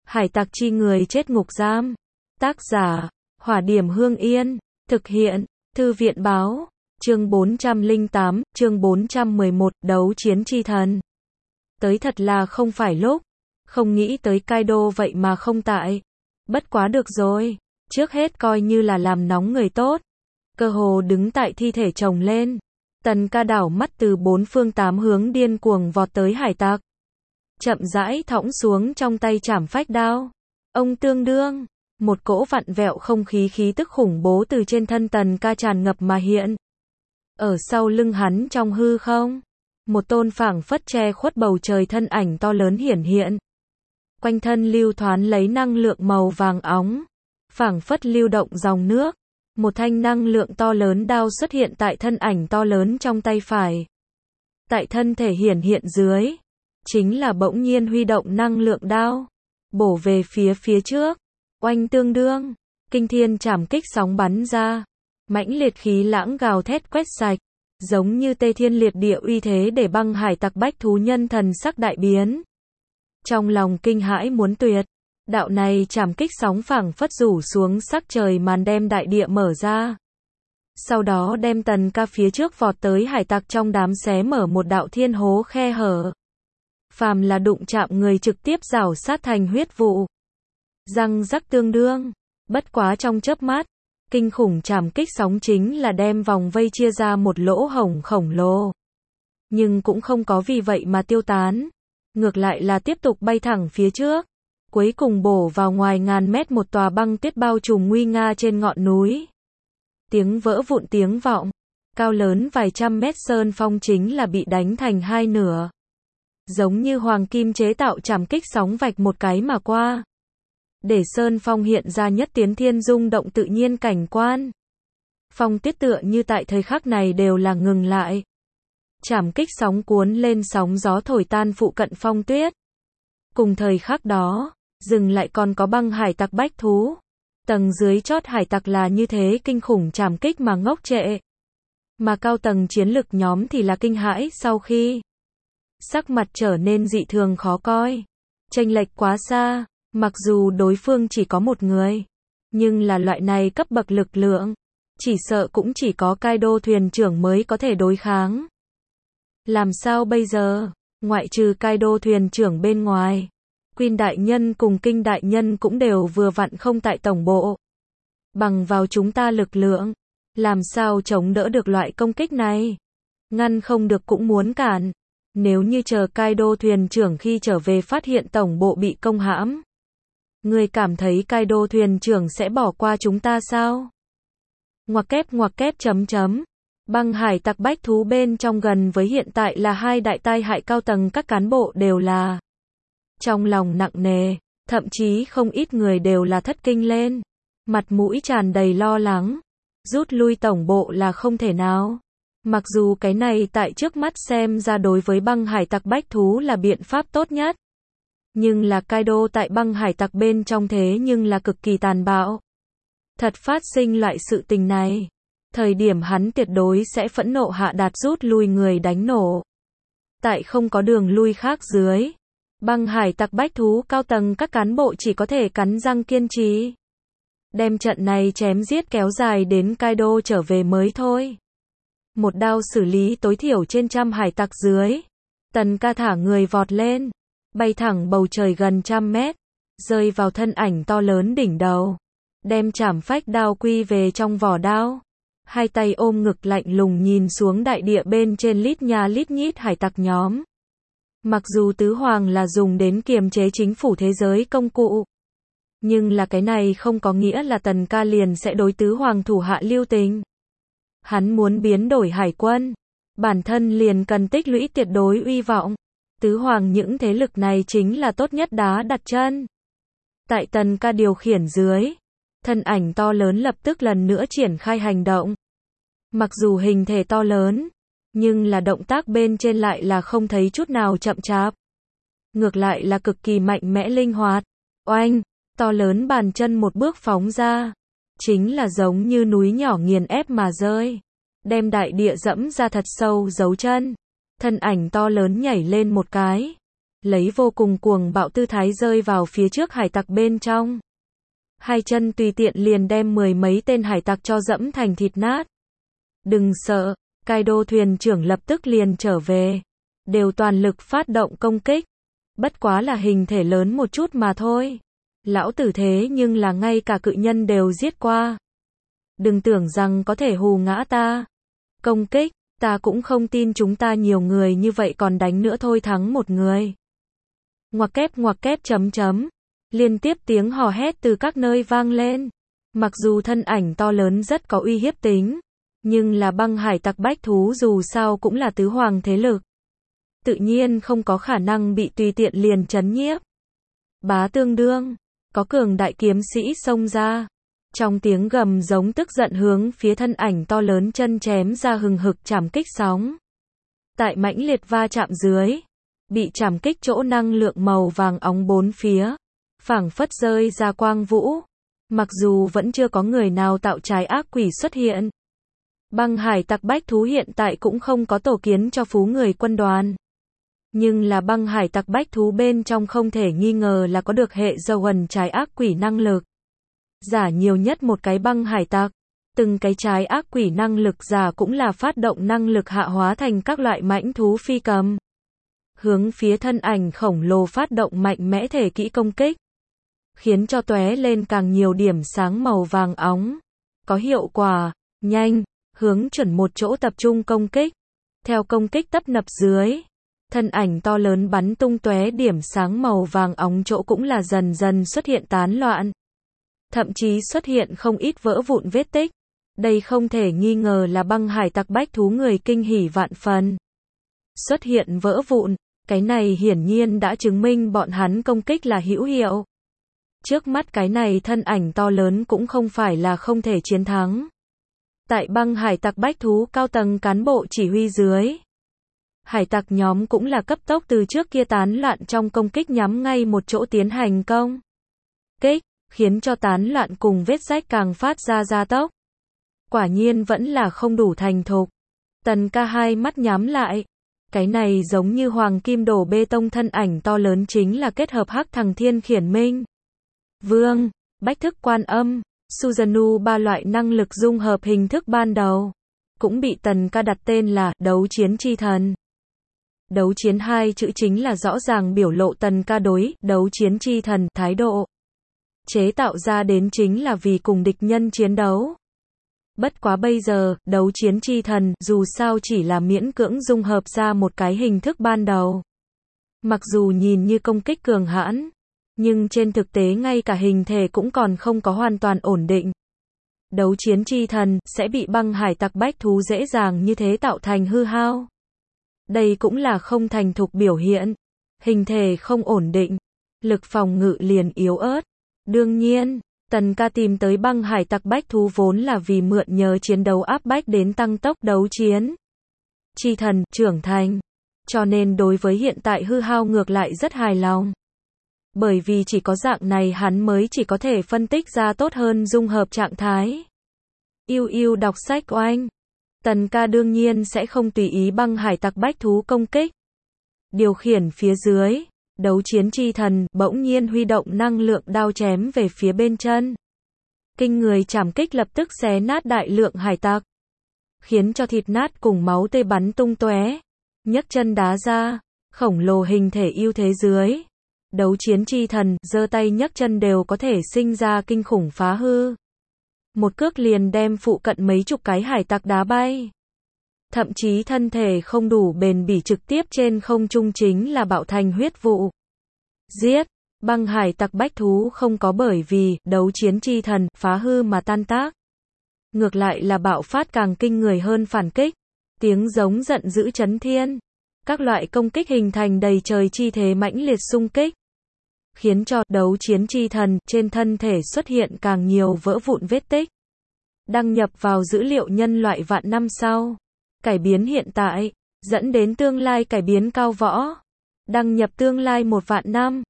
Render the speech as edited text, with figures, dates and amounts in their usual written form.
Hải tặc chi người chết ngục giam. Tác giả, Hỏa Điểm Hương Yên. Thực hiện, Thư viện báo. Chương 408, chương 411, đấu chiến chi thần. Tới thật là không phải lúc. Không nghĩ tới Kaido vậy mà không tại. Bất quá được rồi. Trước hết coi như là làm nóng người tốt. Cơ hồ đứng tại thi thể chồng lên. Tần Ca đảo mắt từ bốn phương tám hướng điên cuồng vọt tới hải tặc. Chậm rãi thõng xuống trong tay chảm phách đao. Ông tương đương. Một cỗ vặn vẹo không khí tức khủng bố từ trên thân Tần Ca tràn ngập mà hiện. Ở sau lưng hắn trong hư không. Một tôn phảng phất che khuất bầu trời thân ảnh to lớn hiển hiện. Quanh thân lưu thoán lấy năng lượng màu vàng óng. Phảng phất lưu động dòng nước. Một thanh năng lượng to lớn đao xuất hiện tại thân ảnh to lớn trong tay phải. Tại thân thể hiển hiện dưới. Chính là bỗng nhiên huy động năng lượng đao. Bổ về phía trước. Oanh tương đương. Kinh thiên trảm kích sóng bắn ra. Mãnh liệt khí lãng gào thét quét sạch. Giống như tê thiên liệt địa uy thế để băng hải tặc bách thú nhân thần sắc đại biến. Trong lòng kinh hãi muốn tuyệt. Đạo này trảm kích sóng phảng phất rủ xuống sắc trời màn đem đại địa mở ra. Sau đó đem Tần Ca phía trước vọt tới hải tặc trong đám xé mở một đạo thiên hố khe hở. Phàm là đụng chạm người trực tiếp rảo sát thành huyết vụ. Răng rắc tương đương. Bất quá trong chớp mắt. Kinh khủng trảm kích sóng chính là đem vòng vây chia ra một lỗ hổng khổng lồ. Nhưng cũng không có vì vậy mà tiêu tán. Ngược lại là tiếp tục bay thẳng phía trước. Cuối cùng bổ vào ngoài ngàn mét một tòa băng tuyết bao trùm nguy nga trên ngọn núi. Tiếng vỡ vụn tiếng vọng. Cao lớn vài trăm mét sơn phong chính là bị đánh thành hai nửa. Giống như hoàng kim chế tạo trảm kích sóng vạch một cái mà qua. Để sơn phong hiện ra nhất tiến thiên rung động tự nhiên cảnh quan. Phong tuyết tựa như tại thời khắc này đều là ngừng lại. Trảm kích sóng cuốn lên sóng gió thổi tan phụ cận phong tuyết. Cùng thời khắc đó, dừng lại còn có băng hải tặc bách thú. Tầng dưới chót hải tặc là như thế kinh khủng trảm kích mà ngốc trệ. Mà cao tầng chiến lực nhóm thì là kinh hãi sau khi. Sắc mặt trở nên dị thường khó coi. Chênh lệch quá xa. Mặc dù đối phương chỉ có một người, nhưng là loại này cấp bậc lực lượng, chỉ sợ cũng chỉ có Kaido thuyền trưởng mới có thể đối kháng. Làm sao bây giờ? Ngoại trừ Kaido thuyền trưởng bên ngoài, Queen đại nhân cùng Kinh đại nhân cũng đều vừa vặn không tại tổng bộ. Bằng vào chúng ta lực lượng, làm sao chống đỡ được loại công kích này? Ngăn không được cũng muốn cản. Nếu như chờ Kaido thuyền trưởng khi trở về phát hiện tổng bộ bị công hãm, người cảm thấy Kaido thuyền trưởng sẽ bỏ qua chúng ta sao? Ngoặc kép chấm. Băng hải tặc bách thú bên trong gần với hiện tại là hai đại tai hại cao tầng các cán bộ đều là trong lòng nặng nề, thậm chí không ít người đều là thất kinh lên. Mặt mũi tràn đầy lo lắng. Rút lui tổng bộ là không thể nào. Mặc dù cái này tại trước mắt xem ra đối với băng hải tặc bách thú là biện pháp tốt nhất. Nhưng là Kaido tại băng hải tặc bên trong thế nhưng là cực kỳ tàn bạo. Thật phát sinh loại sự tình này. Thời điểm hắn tuyệt đối sẽ phẫn nộ hạ đạt rút lui người đánh nổ. Tại không có đường lui khác dưới. Băng hải tặc bách thú cao tầng các cán bộ chỉ có thể cắn răng kiên trì. Đem trận này chém giết kéo dài đến Kaido trở về mới thôi. Một đao xử lý tối thiểu trên trăm hải tặc dưới. Tần Ca thả người vọt lên. Bay thẳng bầu trời gần trăm mét. Rơi vào thân ảnh to lớn đỉnh đầu. Đem trảm phách đao quy về trong vỏ đao. Hai tay ôm ngực lạnh lùng nhìn xuống đại địa bên trên lít nha lít nhít hải tặc nhóm. Mặc dù tứ hoàng là dùng đến kiềm chế chính phủ thế giới công cụ. Nhưng là cái này không có nghĩa là Tần Ca liền sẽ đối tứ hoàng thủ hạ lưu tình. Hắn muốn biến đổi hải quân. Bản thân liền cần tích lũy tuyệt đối uy vọng. Tứ hoàng những thế lực này chính là tốt nhất đá đặt chân. Tại Tần Ca điều khiển dưới. Thân ảnh to lớn lập tức lần nữa triển khai hành động. Mặc dù hình thể to lớn. Nhưng là động tác bên trên lại là không thấy chút nào chậm chạp. Ngược lại là cực kỳ mạnh mẽ linh hoạt. Oanh, to lớn bàn chân một bước phóng ra. Chính là giống như núi nhỏ nghiền ép mà rơi. Đem đại địa dẫm ra thật sâu dấu chân. Thân ảnh to lớn nhảy lên một cái. lấy vô cùng cuồng bạo tư thái rơi vào phía trước hải tặc bên trong. Hai chân tùy tiện liền đem mười mấy tên hải tặc cho dẫm thành thịt nát. Đừng sợ, Kaido thuyền trưởng lập tức liền trở về. Đều toàn lực phát động công kích. Bất quá là hình thể lớn một chút mà thôi. Lão tử thế nhưng là ngay cả cự nhân đều giết qua. Đừng tưởng rằng có thể hù ngã ta. Công kích, ta cũng không tin chúng ta nhiều người như vậy còn đánh nữa thôi thắng một người. Ngoặc kép chấm chấm. Liên tiếp tiếng hò hét từ các nơi vang lên. Mặc dù thân ảnh to lớn rất có uy hiếp tính, nhưng là băng hải tặc bách thú dù sao cũng là tứ hoàng thế lực. Tự nhiên không có khả năng bị tùy tiện liền chấn nhiếp. Bá tương đương, có cường đại kiếm sĩ xông ra. Trong tiếng gầm giống tức giận hướng phía thân ảnh to lớn chân chém ra hừng hực chảm kích sóng. Tại mãnh liệt va chạm dưới, bị chảm kích chỗ năng lượng màu vàng óng bốn phía, phảng phất rơi ra quang vũ. Mặc dù vẫn chưa có người nào tạo trái ác quỷ xuất hiện. Băng hải tặc bách thú hiện tại cũng không có tổ kiến cho phú người quân đoàn. Nhưng là băng hải tặc bách thú bên trong không thể nghi ngờ là có được hệ dầu ẩn trái ác quỷ năng lực. Giả nhiều nhất một cái băng hải tặc, từng cái trái ác quỷ năng lực giả cũng là phát động năng lực hạ hóa thành các loại mãnh thú phi cầm. Hướng phía thân ảnh khổng lồ phát động mạnh mẽ thể kỹ công kích. Khiến cho tóe lên càng nhiều điểm sáng màu vàng óng. Có hiệu quả, nhanh, hướng chuẩn một chỗ tập trung công kích. Theo công kích tấp nập dưới, thân ảnh to lớn bắn tung tóe điểm sáng màu vàng óng chỗ cũng là dần dần xuất hiện tán loạn. Thậm chí xuất hiện không ít vỡ vụn vết tích. Đây không thể nghi ngờ là băng hải tặc bách thú người kinh hỉ vạn phần. Xuất hiện vỡ vụn, cái này hiển nhiên đã chứng minh bọn hắn công kích là hữu hiệu. Trước mắt cái này thân ảnh to lớn cũng không phải là không thể chiến thắng. Tại băng hải tặc bách thú cao tầng cán bộ chỉ huy dưới, hải tặc nhóm cũng là cấp tốc từ trước kia tán loạn trong công kích nhắm ngay một chỗ tiến hành công kích, khiến cho tán loạn cùng vết rách càng phát ra gia tốc. Quả nhiên vẫn là không đủ thành thục. Tần ca hai mắt nhắm lại. Cái này giống như hoàng kim đổ bê tông thân ảnh to lớn chính là kết hợp hắc thằng thiên khiển minh, vương, bách thức quan âm, Susanoo ba loại năng lực dung hợp hình thức ban đầu. Cũng bị tần ca đặt tên là đấu chiến chi thần. Đấu chiến hai chữ chính là rõ ràng biểu lộ tần ca đối đấu chiến chi thần thái độ. Chế tạo ra đến chính là vì cùng địch nhân chiến đấu. Bất quá bây giờ, đấu chiến chi thần dù sao chỉ là miễn cưỡng dung hợp ra một cái hình thức ban đầu. Mặc dù nhìn như công kích cường hãn, nhưng trên thực tế ngay cả hình thể cũng còn không có hoàn toàn ổn định. Đấu chiến chi thần sẽ bị băng hải tặc bách thú dễ dàng như thế tạo thành hư hao. Đây cũng là không thành thục biểu hiện. Hình thể không ổn định, lực phòng ngự liền yếu ớt. Đương nhiên, tần ca tìm tới băng hải tặc bách thú vốn là vì mượn nhờ chiến đấu áp bách đến tăng tốc đấu chiến chi thần trưởng thành. Cho nên đối với hiện tại hư hao ngược lại rất hài lòng. Bởi vì chỉ có dạng này hắn mới chỉ có thể phân tích ra tốt hơn dung hợp trạng thái. Yêu yêu đọc sách oanh. Tần ca đương nhiên sẽ không tùy ý băng hải tặc bách thú công kích. Điều khiển phía dưới, đấu chiến chi thần bỗng nhiên huy động năng lượng đao chém về phía bên chân. Kinh người chảm kích lập tức xé nát đại lượng hải tặc, khiến cho thịt nát cùng máu tươi bắn tung tóe. Nhấc chân đá ra, khổng lồ hình thể ưu thế dưới. Đấu chiến chi thần giơ tay nhấc chân đều có thể sinh ra kinh khủng phá hư. Một cước liền đem phụ cận mấy chục cái hải tặc đá bay. Thậm chí thân thể không đủ bền bỉ trực tiếp trên không trung chính là bạo thành huyết vụ. Giết, băng hải tặc bách thú không có bởi vì đấu chiến chi thần phá hư mà tan tác. Ngược lại là bạo phát càng kinh người hơn phản kích. Tiếng giống giận dữ chấn thiên. Các loại công kích hình thành đầy trời chi thế mãnh liệt xung kích. Khiến cho đấu chiến chi thần trên thân thể xuất hiện càng nhiều vỡ vụn vết tích. Đăng nhập vào dữ liệu nhân loại vạn năm sau. Cải biến hiện tại, dẫn đến tương lai cải biến cao võ. Đăng nhập tương lai 1 vạn năm.